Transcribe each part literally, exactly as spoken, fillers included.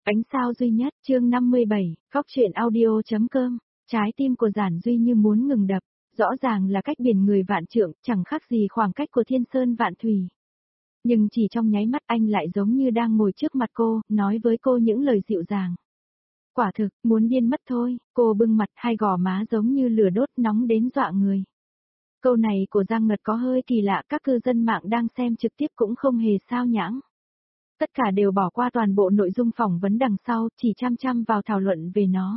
Ánh sao duy nhất, chương năm mươi bảy, Cóc truyện audio.com, trái tim của Giản Duy như muốn ngừng đập, rõ ràng là cách biển người vạn trượng, chẳng khác gì khoảng cách của thiên sơn vạn thủy. Nhưng chỉ trong nháy mắt anh lại giống như đang ngồi trước mặt cô, nói với cô những lời dịu dàng. Quả thực, muốn điên mất thôi, cô bưng mặt hai gò má giống như lửa đốt nóng đến dọa người. Câu này của Giang Ngật có hơi kỳ lạ, các cư dân mạng đang xem trực tiếp cũng không hề sao nhãng. Tất cả đều bỏ qua toàn bộ nội dung phỏng vấn đằng sau, chỉ chăm chăm vào thảo luận về nó.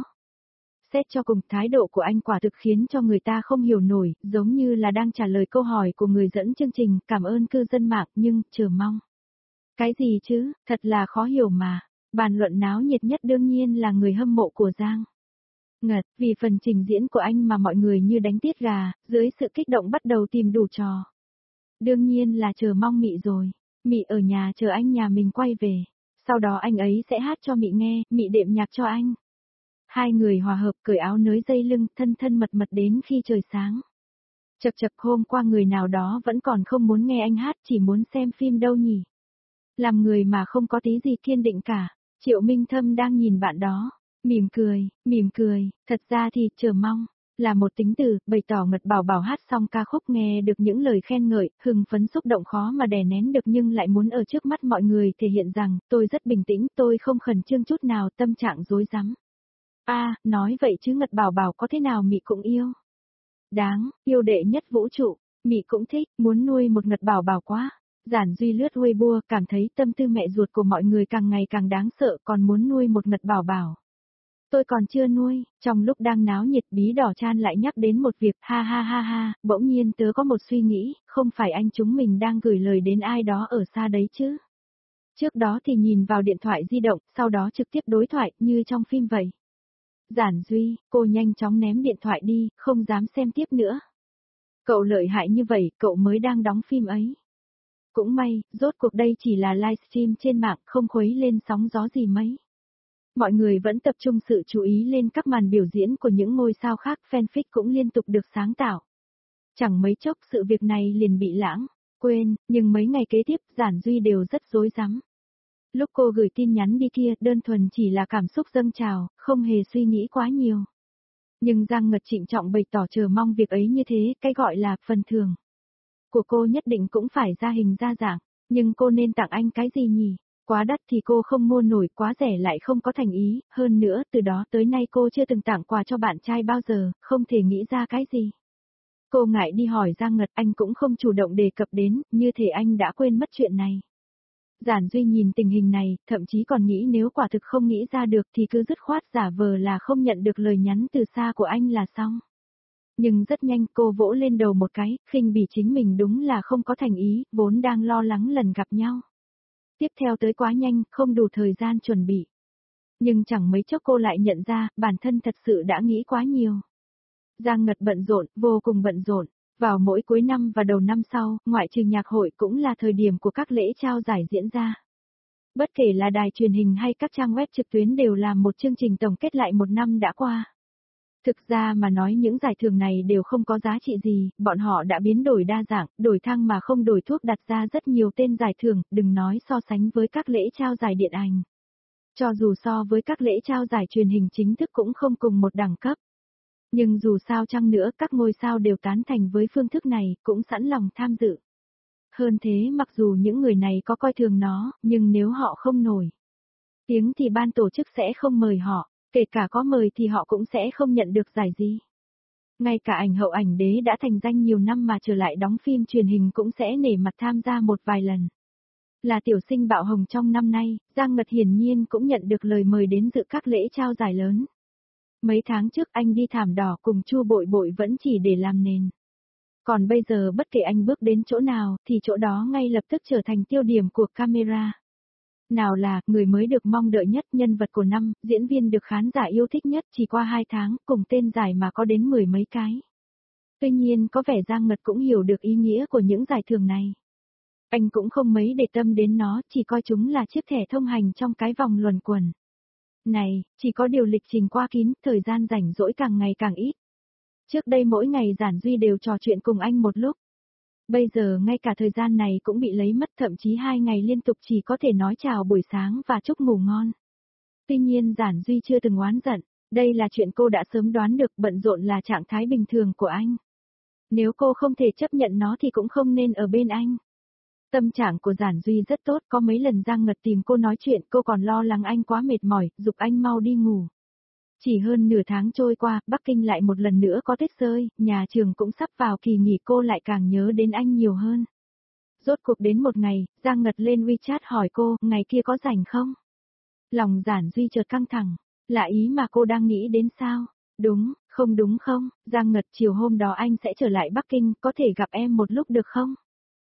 Xét cho cùng, thái độ của anh quả thực khiến cho người ta không hiểu nổi, giống như là đang trả lời câu hỏi của người dẫn chương trình, cảm ơn cư dân mạng nhưng, chờ mong. Cái gì chứ, thật là khó hiểu mà. Bàn luận náo nhiệt nhất đương nhiên là người hâm mộ của Giang Ngật, vì phần trình diễn của anh mà mọi người như đánh tiết gà, dưới sự kích động bắt đầu tìm đủ trò. Đương nhiên là chờ mong Mị rồi. Mị ở nhà chờ anh nhà mình quay về. Sau đó anh ấy sẽ hát cho Mị nghe, Mị đệm nhạc cho anh. Hai người hòa hợp cởi áo nới dây lưng, thân thân mật mật đến khi trời sáng. Chật chật, hôm qua người nào đó vẫn còn không muốn nghe anh hát, chỉ muốn xem phim đâu nhỉ. Làm người mà không có tí gì kiên định cả. Triệu Minh Thâm đang nhìn bạn đó, mỉm cười, mỉm cười, thật ra thì chờ mong là một tính từ, bày tỏ Ngật Bảo Bảo hát xong ca khúc nghe được những lời khen ngợi, hưng phấn xúc động khó mà đè nén được nhưng lại muốn ở trước mắt mọi người thể hiện rằng tôi rất bình tĩnh, tôi không khẩn trương chút nào, tâm trạng rối rắm. A, à, nói vậy chứ Ngật Bảo Bảo có thế nào Mị cũng yêu. Đáng, yêu đệ nhất vũ trụ, Mị cũng thích, muốn nuôi một Ngật Bảo Bảo quá. Giản Duy lướt Weibo, cảm thấy tâm tư mẹ ruột của mọi người càng ngày càng đáng sợ, còn muốn nuôi một Ngật Bảo Bảo. Tôi còn chưa nuôi, trong lúc đang náo nhiệt Bí Đỏ Chan lại nhắc đến một việc, ha ha ha ha, bỗng nhiên tớ có một suy nghĩ, không phải anh chúng mình đang gửi lời đến ai đó ở xa đấy chứ. Trước đó thì nhìn vào điện thoại di động, sau đó trực tiếp đối thoại, như trong phim vậy. Giản Duy, cô nhanh chóng ném điện thoại đi, không dám xem tiếp nữa. Cậu lợi hại như vậy, cậu mới đang đóng phim ấy. Cũng may, rốt cuộc đây chỉ là livestream trên mạng, không khuấy lên sóng gió gì mấy. Mọi người vẫn tập trung sự chú ý lên các màn biểu diễn của những ngôi sao khác, fanfic cũng liên tục được sáng tạo. Chẳng mấy chốc sự việc này liền bị lãng quên, nhưng mấy ngày kế tiếp Giản Duy đều rất rối rắm. Lúc cô gửi tin nhắn đi kia, đơn thuần chỉ là cảm xúc dâng trào, không hề suy nghĩ quá nhiều. Nhưng Giang Ngật trịnh trọng bày tỏ chờ mong việc ấy như thế, cái gọi là phần thưởng của cô nhất định cũng phải ra hình ra dạng, nhưng cô nên tặng anh cái gì nhỉ? Quá đắt thì cô không mua nổi, quá rẻ lại không có thành ý, hơn nữa từ đó tới nay cô chưa từng tặng quà cho bạn trai bao giờ, không thể nghĩ ra cái gì. Cô ngại đi hỏi Giang Ngật, anh cũng không chủ động đề cập đến, như thể anh đã quên mất chuyện này. Giản Duy nhìn tình hình này, thậm chí còn nghĩ nếu quả thực không nghĩ ra được thì cứ dứt khoát giả vờ là không nhận được lời nhắn từ xa của anh là xong. Nhưng rất nhanh cô vỗ lên đầu một cái, khinh bỉ chính mình đúng là không có thành ý, vốn đang lo lắng lần gặp nhau. Tiếp theo tới quá nhanh, không đủ thời gian chuẩn bị. Nhưng chẳng mấy chốc cô lại nhận ra, bản thân thật sự đã nghĩ quá nhiều. Giang Ngật bận rộn, vô cùng bận rộn. Vào mỗi cuối năm và đầu năm sau, ngoại trừ nhạc hội cũng là thời điểm của các lễ trao giải diễn ra. Bất kể là đài truyền hình hay các trang web trực tuyến đều làm một chương trình tổng kết lại một năm đã qua. Thực ra mà nói những giải thưởng này đều không có giá trị gì, bọn họ đã biến đổi đa dạng, đổi thang mà không đổi thuốc, đặt ra rất nhiều tên giải thưởng, đừng nói so sánh với các lễ trao giải điện ảnh. Cho dù so với các lễ trao giải truyền hình chính thức cũng không cùng một đẳng cấp. Nhưng dù sao chăng nữa các ngôi sao đều tán thành với phương thức này, cũng sẵn lòng tham dự. Hơn thế mặc dù những người này có coi thường nó, nhưng nếu họ không nổi tiếng thì ban tổ chức sẽ không mời họ. Kể cả có mời thì họ cũng sẽ không nhận được giải gì. Ngay cả ảnh hậu ảnh đế đã thành danh nhiều năm mà trở lại đóng phim truyền hình cũng sẽ nể mặt tham gia một vài lần. Là tiểu sinh bạo hồng trong năm nay, Giang Ngật hiển nhiên cũng nhận được lời mời đến dự các lễ trao giải lớn. Mấy tháng trước anh đi thảm đỏ cùng Chu Bội Bội vẫn chỉ để làm nền. Còn bây giờ bất kể anh bước đến chỗ nào thì chỗ đó ngay lập tức trở thành tiêu điểm của camera. Nào là, người mới được mong đợi nhất, nhân vật của năm, diễn viên được khán giả yêu thích nhất, chỉ qua hai tháng, cùng tên giải mà có đến mười mấy cái. Tuy nhiên có vẻ Giang Ngật cũng hiểu được ý nghĩa của những giải thưởng này. Anh cũng không mấy để tâm đến nó, chỉ coi chúng là chiếc thẻ thông hành trong cái vòng luẩn quẩn. Này, chỉ có điều lịch trình qua kín, thời gian rảnh rỗi càng ngày càng ít. Trước đây mỗi ngày Giản Duy đều trò chuyện cùng anh một lúc. Bây giờ ngay cả thời gian này cũng bị lấy mất, thậm chí hai ngày liên tục chỉ có thể nói chào buổi sáng và chúc ngủ ngon. Tuy nhiên Giản Duy chưa từng oán giận, đây là chuyện cô đã sớm đoán được, bận rộn là trạng thái bình thường của anh. Nếu cô không thể chấp nhận nó thì cũng không nên ở bên anh. Tâm trạng của Giản Duy rất tốt, có mấy lần Giang Ngật tìm cô nói chuyện, cô còn lo lắng anh quá mệt mỏi, giục anh mau đi ngủ. Chỉ hơn nửa tháng trôi qua, Bắc Kinh lại một lần nữa có tuyết rơi, nhà trường cũng sắp vào kỳ nghỉ, cô lại càng nhớ đến anh nhiều hơn. Rốt cuộc đến một ngày, Giang Ngật lên WeChat hỏi cô, ngày kia có rảnh không? Lòng Giản Duy chợt căng thẳng, là ý mà cô đang nghĩ đến sao? Đúng, không đúng không? Giang Ngật, chiều hôm đó anh sẽ trở lại Bắc Kinh, có thể gặp em một lúc được không?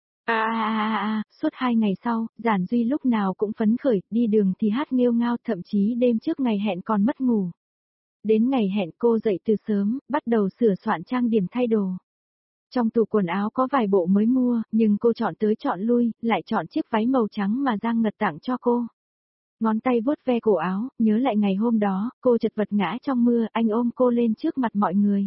À à à à, suốt hai ngày sau, Giản Duy lúc nào cũng phấn khởi, đi đường thì hát nghêu ngao, thậm chí đêm trước ngày hẹn còn mất ngủ. Đến ngày hẹn cô dậy từ sớm, bắt đầu sửa soạn trang điểm thay đồ. Trong tủ quần áo có vài bộ mới mua, nhưng cô chọn tới chọn lui, lại chọn chiếc váy màu trắng mà Giang Ngật tặng cho cô. Ngón tay vuốt ve cổ áo, nhớ lại ngày hôm đó, cô chật vật ngã trong mưa, anh ôm cô lên trước mặt mọi người.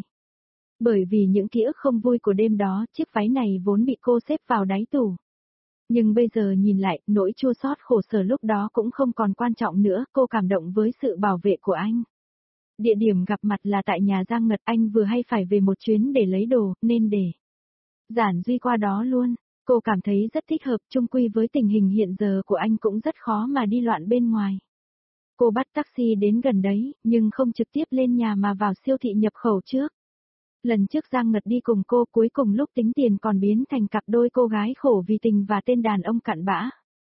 Bởi vì những ký ức không vui của đêm đó, chiếc váy này vốn bị cô xếp vào đáy tủ. Nhưng bây giờ nhìn lại, nỗi chua xót khổ sở lúc đó cũng không còn quan trọng nữa, cô cảm động với sự bảo vệ của anh. Địa điểm gặp mặt là tại nhà Giang Ngật, anh vừa hay phải về một chuyến để lấy đồ, nên để Giản Duy qua đó luôn. Cô cảm thấy rất thích hợp, chung quy với tình hình hiện giờ của anh cũng rất khó mà đi loạn bên ngoài. Cô bắt taxi đến gần đấy, nhưng không trực tiếp lên nhà mà vào siêu thị nhập khẩu trước. Lần trước Giang Ngật đi cùng cô, cuối cùng lúc tính tiền còn biến thành cặp đôi cô gái khổ vì tình và tên đàn ông cặn bã.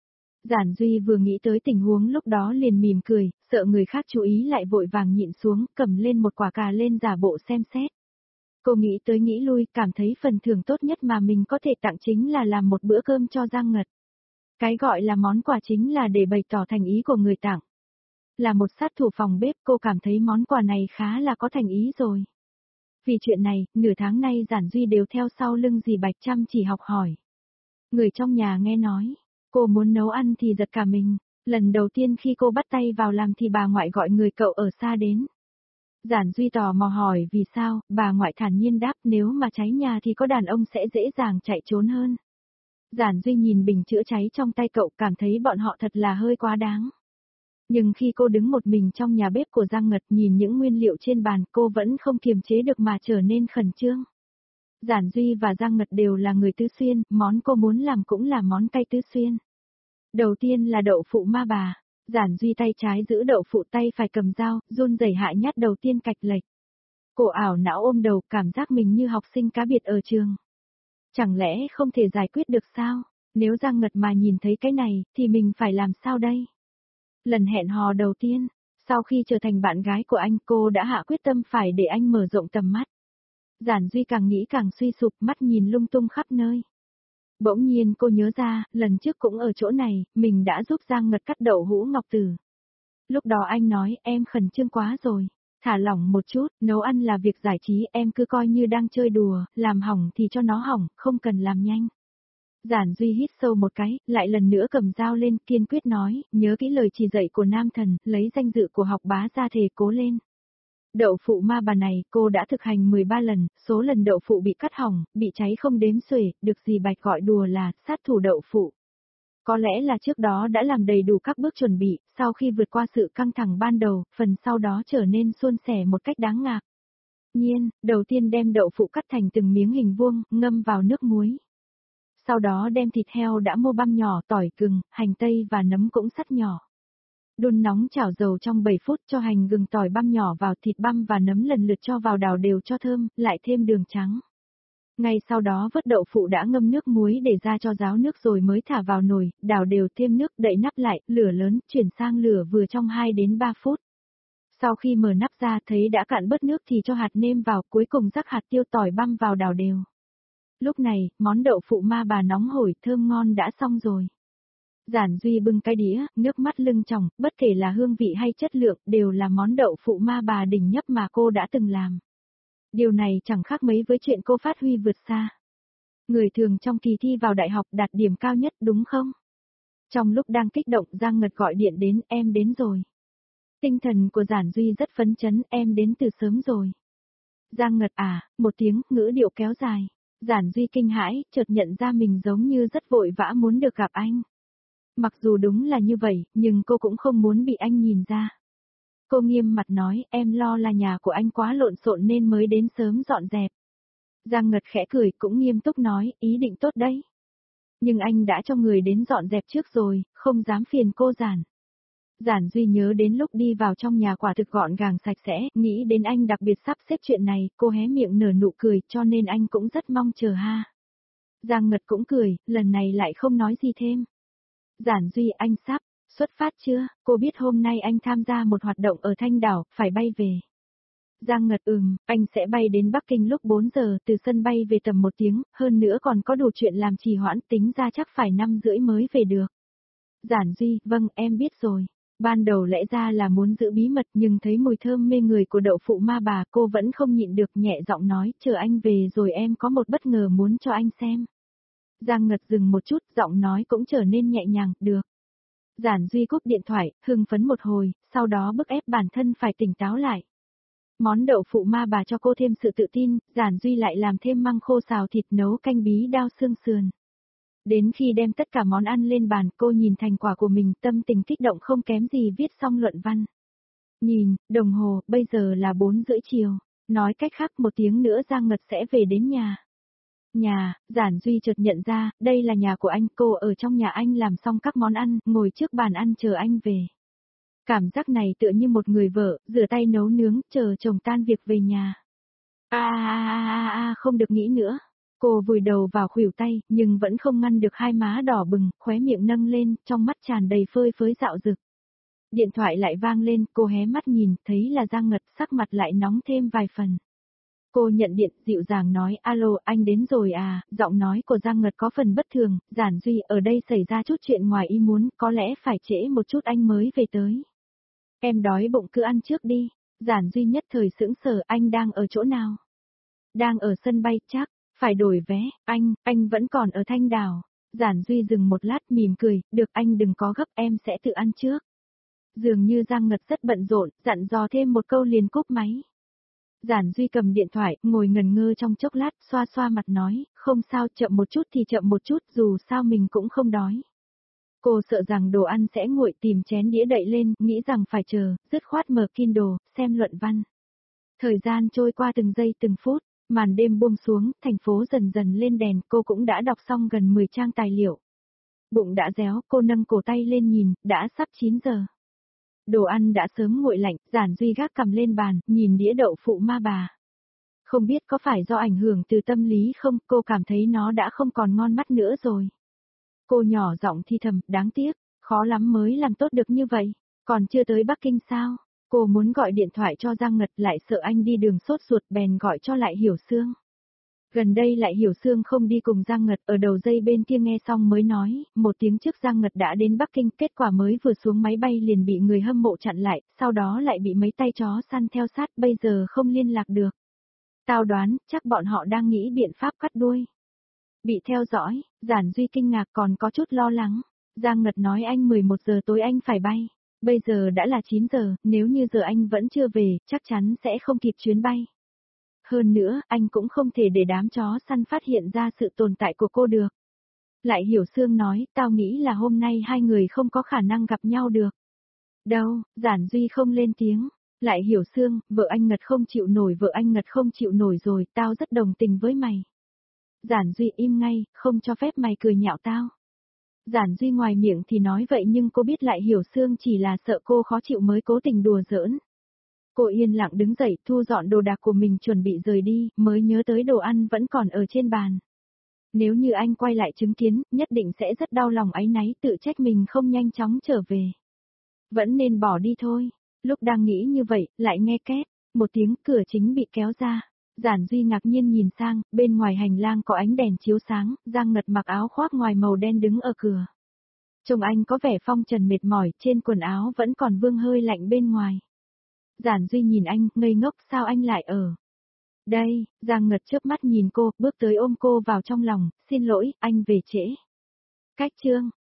Giản Duy vừa nghĩ tới tình huống lúc đó liền mỉm cười, sợ người khác chú ý lại vội vàng nhịn xuống, cầm lên một quả cà lên giả bộ xem xét. Cô nghĩ tới nghĩ lui, cảm thấy phần thưởng tốt nhất mà mình có thể tặng chính là làm một bữa cơm cho Giang Ngật. Cái gọi là món quà chính là để bày tỏ thành ý của người tặng. Là một sát thủ phòng bếp, cô cảm thấy món quà này khá là có thành ý rồi. Vì chuyện này, nửa tháng nay Giản Duy đều theo sau lưng dì Bạch chăm chỉ học hỏi. Người trong nhà nghe nói, cô muốn nấu ăn thì giật cả mình. Lần đầu tiên khi cô bắt tay vào làm thì bà ngoại gọi người cậu ở xa đến. Giản Duy tò mò hỏi vì sao, bà ngoại thản nhiên đáp nếu mà cháy nhà thì có đàn ông sẽ dễ dàng chạy trốn hơn. Giản Duy nhìn bình chữa cháy trong tay cậu, cảm thấy bọn họ thật là hơi quá đáng. Nhưng khi cô đứng một mình trong nhà bếp của Giang Ngật nhìn những nguyên liệu trên bàn, cô vẫn không kiềm chế được mà trở nên khẩn trương. Giản Duy và Giang Ngật đều là người Tứ Xuyên, món cô muốn làm cũng là món cay Tứ Xuyên. Đầu tiên là đậu phụ ma bà. Giản Duy tay trái giữ đậu phụ, tay phải cầm dao, run rẩy hạ nhát đầu tiên cạch lệch. Cô ảo não ôm đầu, cảm giác mình như học sinh cá biệt ở trường. Chẳng lẽ không thể giải quyết được sao? Nếu Giang Ngật mà nhìn thấy cái này, thì mình phải làm sao đây? Lần hẹn hò đầu tiên, sau khi trở thành bạn gái của anh, cô đã hạ quyết tâm phải để anh mở rộng tầm mắt. Giản Duy càng nghĩ càng suy sụp, mắt nhìn lung tung khắp nơi. Bỗng nhiên cô nhớ ra, lần trước cũng ở chỗ này, mình đã giúp Giang Ngật cắt đậu hũ ngọc tử. Lúc đó anh nói, em khẩn trương quá rồi, thả lỏng một chút, nấu ăn là việc giải trí, em cứ coi như đang chơi đùa, làm hỏng thì cho nó hỏng, không cần làm nhanh. Giản Duy hít sâu một cái, lại lần nữa cầm dao lên, kiên quyết nói, nhớ kỹ lời chỉ dạy của nam thần, lấy danh dự của học bá ra thề cố lên. Đậu phụ ma bà này, cô đã thực hành mười ba lần, số lần đậu phụ bị cắt hỏng, bị cháy không đếm xuể, được dì Bạch gọi đùa là sát thủ đậu phụ. Có lẽ là trước đó đã làm đầy đủ các bước chuẩn bị, sau khi vượt qua sự căng thẳng ban đầu, phần sau đó trở nên suôn sẻ một cách đáng ngạc. Nhiên, đầu tiên đem đậu phụ cắt thành từng miếng hình vuông, ngâm vào nước muối. Sau đó đem thịt heo đã mua băm nhỏ, tỏi gừng, hành tây và nấm cũng sắt nhỏ. Đun nóng chảo dầu trong bảy phút, cho hành gừng tỏi băm nhỏ vào, thịt băm và nấm lần lượt cho vào, đảo đều cho thơm, lại thêm đường trắng. Ngay sau đó vớt đậu phụ đã ngâm nước muối để ra cho ráo nước rồi mới thả vào nồi, đảo đều, thêm nước, đậy nắp lại, lửa lớn, chuyển sang lửa vừa trong hai đến ba phút. Sau khi mở nắp ra thấy đã cạn bớt nước thì cho hạt nêm vào, cuối cùng rắc hạt tiêu tỏi băm vào, đảo đều. Lúc này, món đậu phụ ma bà nóng hổi, thơm ngon đã xong rồi. Giản Duy bưng cái đĩa, nước mắt lưng tròng, bất kể là hương vị hay chất lượng, đều là món đậu phụ ma bà đỉnh nhất mà cô đã từng làm. Điều này chẳng khác mấy với chuyện cô phát huy vượt xa. Người thường trong kỳ thi vào đại học đạt điểm cao nhất, đúng không? Trong lúc đang kích động, Giang Ngật gọi điện đến, em đến rồi. Tinh thần của Giản Duy rất phấn chấn, em đến từ sớm rồi. Giang Ngật à, một tiếng, ngữ điệu kéo dài. Giản Duy kinh hãi, chợt nhận ra mình giống như rất vội vã muốn được gặp anh. Mặc dù đúng là như vậy, nhưng cô cũng không muốn bị anh nhìn ra. Cô nghiêm mặt nói, em lo là nhà của anh quá lộn xộn nên mới đến sớm dọn dẹp. Giang Ngật khẽ cười cũng nghiêm túc nói, ý định tốt đấy. Nhưng anh đã cho người đến dọn dẹp trước rồi, không dám phiền cô Giản. Giản Duy nhớ đến lúc đi vào trong nhà quả thực gọn gàng sạch sẽ, nghĩ đến anh đặc biệt sắp xếp chuyện này, cô hé miệng nở nụ cười cho nên anh cũng rất mong chờ ha. Giang Ngật cũng cười, lần này lại không nói gì thêm. Giản Duy anh sắp, xuất phát chưa, cô biết hôm nay anh tham gia một hoạt động ở Thanh Đảo, phải bay về. Giang Ngật ừm, anh sẽ bay đến Bắc Kinh lúc bốn giờ, từ sân bay về tầm một tiếng, hơn nữa còn có đủ chuyện làm trì hoãn, tính ra chắc phải năm rưỡi mới về được. Giản Duy, vâng em biết rồi. Ban đầu lẽ ra là muốn giữ bí mật nhưng thấy mùi thơm mê người của đậu phụ ma bà cô vẫn không nhịn được nhẹ giọng nói, chờ anh về rồi em có một bất ngờ muốn cho anh xem. Giang Ngật dừng một chút, giọng nói cũng trở nên nhẹ nhàng, được. Giản Duy cúp điện thoại, hưng phấn một hồi, sau đó bức ép bản thân phải tỉnh táo lại. Món đậu phụ ma bà cho cô thêm sự tự tin, Giản Duy lại làm thêm măng khô xào thịt nấu canh bí đao xương sườn. Đến khi đem tất cả món ăn lên bàn, cô nhìn thành quả của mình, tâm tình kích động không kém gì viết xong luận văn. Nhìn, đồng hồ, bây giờ là bốn rưỡi chiều. Nói cách khác một tiếng nữa Giang Ngật sẽ về đến nhà. Nhà, Giản Duy chợt nhận ra, đây là nhà của anh, cô ở trong nhà anh làm xong các món ăn, ngồi trước bàn ăn chờ anh về. Cảm giác này tựa như một người vợ, rửa tay nấu nướng, chờ chồng tan việc về nhà. A a a a a không được nghĩ nữa. Cô vùi đầu vào khuỷu tay, nhưng vẫn không ngăn được hai má đỏ bừng, khóe miệng nâng lên, trong mắt tràn đầy phơi phới dạo dực. Điện thoại lại vang lên, cô hé mắt nhìn, thấy là Giang Ngật, sắc mặt lại nóng thêm vài phần. Cô nhận điện, dịu dàng nói, alo, anh đến rồi à, giọng nói của Giang Ngật có phần bất thường, Giản Duy, ở đây xảy ra chút chuyện ngoài ý muốn, có lẽ phải trễ một chút anh mới về tới. Em đói bụng cứ ăn trước đi, Giản Duy nhất thời sững sờ, anh đang ở chỗ nào? Đang ở sân bay, chắc, phải đổi vé, anh, anh vẫn còn ở Thanh Đảo. Giản Duy dừng một lát mỉm cười, được anh đừng có gấp em sẽ tự ăn trước. Dường như Giang Ngật rất bận rộn, dặn dò thêm một câu liền cúp máy. Giản Duy cầm điện thoại, ngồi ngần ngơ trong chốc lát, xoa xoa mặt nói, không sao, chậm một chút thì chậm một chút, dù sao mình cũng không đói. Cô sợ rằng đồ ăn sẽ nguội, tìm chén đĩa đậy lên, nghĩ rằng phải chờ, dứt khoát mở Kindle, xem luận văn. Thời gian trôi qua từng giây từng phút, màn đêm buông xuống, thành phố dần dần lên đèn, cô cũng đã đọc xong gần mười trang tài liệu. Bụng đã réo, cô nâng cổ tay lên nhìn, đã sắp chín giờ. Đồ ăn đã sớm nguội lạnh, Giản Duy gác cầm lên bàn, nhìn đĩa đậu phụ ma bà. Không biết có phải do ảnh hưởng từ tâm lý không, cô cảm thấy nó đã không còn ngon mắt nữa rồi. Cô nhỏ giọng thì thầm, đáng tiếc, khó lắm mới làm tốt được như vậy, còn chưa tới Bắc Kinh sao? Cô muốn gọi điện thoại cho Giang Ngật lại sợ anh đi đường sốt ruột bèn gọi cho lại Hiểu Sương. Gần đây lại Hiểu Sương không đi cùng Giang Ngật, ở đầu dây bên kia nghe xong mới nói, một tiếng trước Giang Ngật đã đến Bắc Kinh, kết quả mới vừa xuống máy bay liền bị người hâm mộ chặn lại, sau đó lại bị mấy tay chó săn theo sát, bây giờ không liên lạc được. Tao đoán, chắc bọn họ đang nghĩ biện pháp cắt đuôi. Bị theo dõi, Giản Duy kinh ngạc còn có chút lo lắng. Giang Ngật nói anh mười một giờ tối anh phải bay. Bây giờ đã là chín giờ, nếu như giờ anh vẫn chưa về, chắc chắn sẽ không kịp chuyến bay. Hơn nữa, anh cũng không thể để đám chó săn phát hiện ra sự tồn tại của cô được. Lại Hiểu Sương nói, tao nghĩ là hôm nay hai người không có khả năng gặp nhau được. Đâu, Giản Duy không lên tiếng. Lại Hiểu Sương, vợ anh Ngật không chịu nổi, vợ anh Ngật không chịu nổi rồi, tao rất đồng tình với mày. Giản Duy im ngay, không cho phép mày cười nhạo tao. Giản Duy ngoài miệng thì nói vậy nhưng cô biết Lại Hiểu Sương chỉ là sợ cô khó chịu mới cố tình đùa giỡn. Cô yên lặng đứng dậy, thu dọn đồ đạc của mình chuẩn bị rời đi, mới nhớ tới đồ ăn vẫn còn ở trên bàn. Nếu như anh quay lại chứng kiến, nhất định sẽ rất đau lòng áy náy, tự trách mình không nhanh chóng trở về. Vẫn nên bỏ đi thôi. Lúc đang nghĩ như vậy, lại nghe két, một tiếng cửa chính bị kéo ra. Giản Duy ngạc nhiên nhìn sang, bên ngoài hành lang có ánh đèn chiếu sáng, Giang Ngật mặc áo khoác ngoài màu đen đứng ở cửa. Trông anh có vẻ phong trần mệt mỏi, trên quần áo vẫn còn vương hơi lạnh bên ngoài. Giản Duy nhìn anh, ngây ngốc, sao anh lại ở đây? Giang Ngật chớp mắt nhìn cô, bước tới ôm cô vào trong lòng, xin lỗi, anh về trễ. Cách chương